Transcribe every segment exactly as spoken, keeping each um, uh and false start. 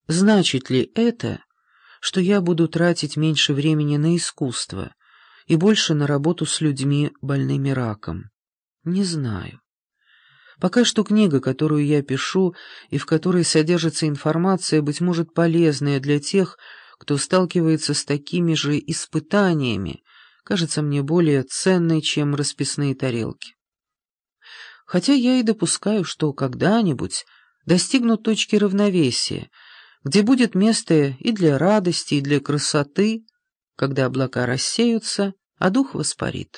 Значит ли это, что я буду тратить меньше времени на искусство и больше на работу с людьми, больными раком? Не знаю. Пока что книга, которую я пишу и в которой содержится информация, быть может, полезная для тех, кто сталкивается с такими же испытаниями, кажется мне более ценной, чем расписные тарелки. Хотя я и допускаю, что когда-нибудь достигну точки равновесия, где будет место и для радости, и для красоты, когда облака рассеются, а дух воспарит.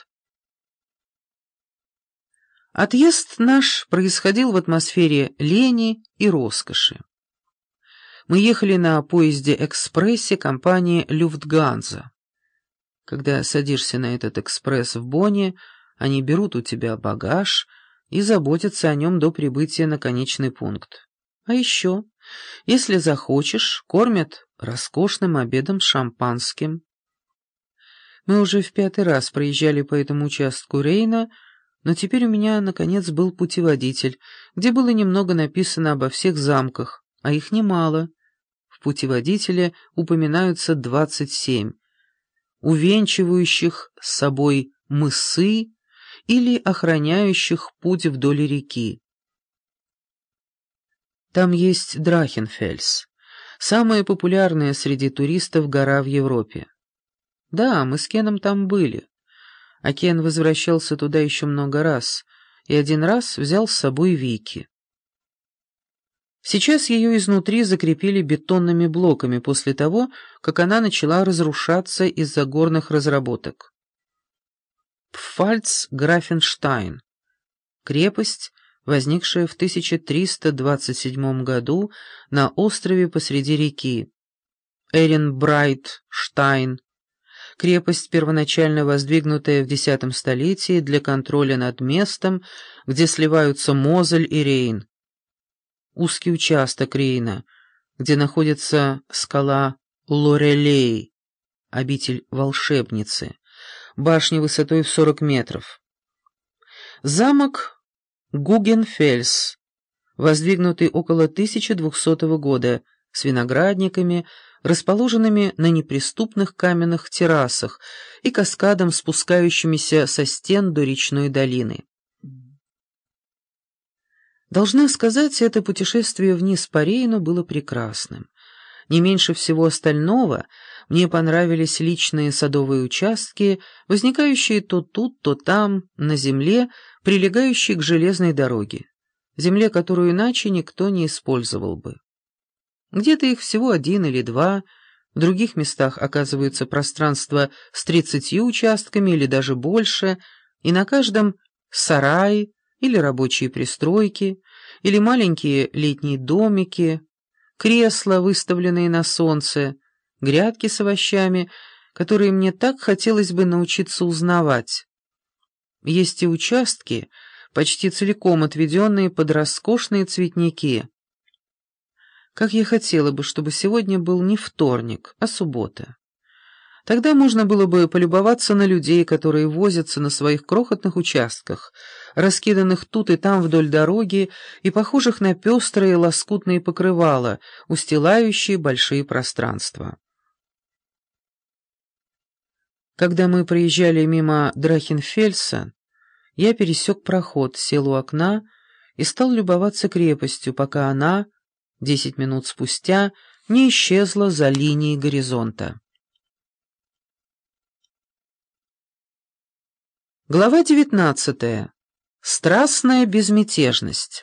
Отъезд наш происходил в атмосфере лени и роскоши. Мы ехали на поезде-экспрессе компании «Люфтганза». Когда садишься на этот экспресс в Бонне, они берут у тебя багаж и заботятся о нем до прибытия на конечный пункт. А еще, если захочешь, кормят роскошным обедом с шампанским. Мы уже в пятый раз проезжали по этому участку Рейна, но теперь у меня, наконец, был путеводитель, где было немного написано обо всех замках, а их немало. В путеводителе упоминаются двадцать семь, увенчивающих с собой мысы или охраняющих путь вдоль реки. Там есть Драхенфельс, самая популярная среди туристов гора в Европе. Да, мы с Кеном там были, а Кен возвращался туда еще много раз, и один раз взял с собой Вики. Сейчас ее изнутри закрепили бетонными блоками после того, как она начала разрушаться из-за горных разработок. Пфальц-Графенштайн. Крепость, возникшая в тысяча триста двадцать седьмом году на острове посреди реки. Эренбрайтштайн. Крепость, первоначально воздвигнутая в десятом столетии для контроля над местом, где сливаются Мозель и Рейн. Узкий участок Рейна, где находится скала Лорелей, обитель волшебницы, башня высотой в сорок метров. Замок Гугенфельс, воздвигнутый около тысяча двухсотого года, с виноградниками, расположенными на неприступных каменных террасах и каскадом, спускающимися со стен до речной долины. Должна сказать, это путешествие вниз по Рейну было прекрасным. Не меньше всего остального мне понравились личные садовые участки, возникающие то тут, то там, на земле, прилегающей к железной дороге, земле, которую иначе никто не использовал бы. Где-то их всего один или два, в других местах оказывается пространство с тридцатью участками или даже больше, и на каждом сарай или рабочие пристройки, или маленькие летние домики, кресла, выставленные на солнце, грядки с овощами, которые мне так хотелось бы научиться узнавать. Есть и участки, почти целиком отведенные под роскошные цветники. Как я хотела бы, чтобы сегодня был не вторник, а суббота. Тогда можно было бы полюбоваться на людей, которые возятся на своих крохотных участках, раскиданных тут и там вдоль дороги и похожих на пестрые лоскутные покрывала, устилающие большие пространства. Когда мы проезжали мимо Драхенфельса, я пересек проход, сел у окна и стал любоваться крепостью, пока она, десять минут спустя, не исчезла за линией горизонта. Глава девятнадцатая. Страстная безмятежность.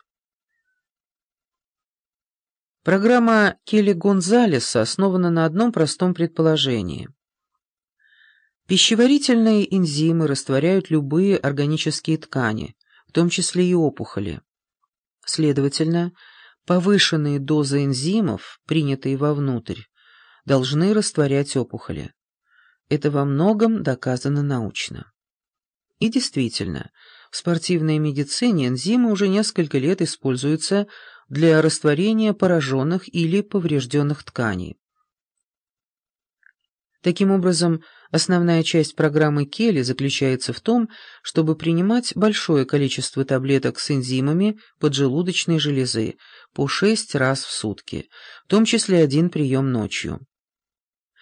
Программа Келли Гонзалеса основана на одном простом предположении. Пищеварительные энзимы растворяют любые органические ткани, в том числе и опухоли. Следовательно, повышенные дозы энзимов, принятые вовнутрь, должны растворять опухоли. Это во многом доказано научно. И действительно, в спортивной медицине энзимы уже несколько лет используются для растворения пораженных или поврежденных тканей. Таким образом, основная часть программы Келли заключается в том, чтобы принимать большое количество таблеток с энзимами поджелудочной железы по шесть раз в сутки, в том числе один прием ночью.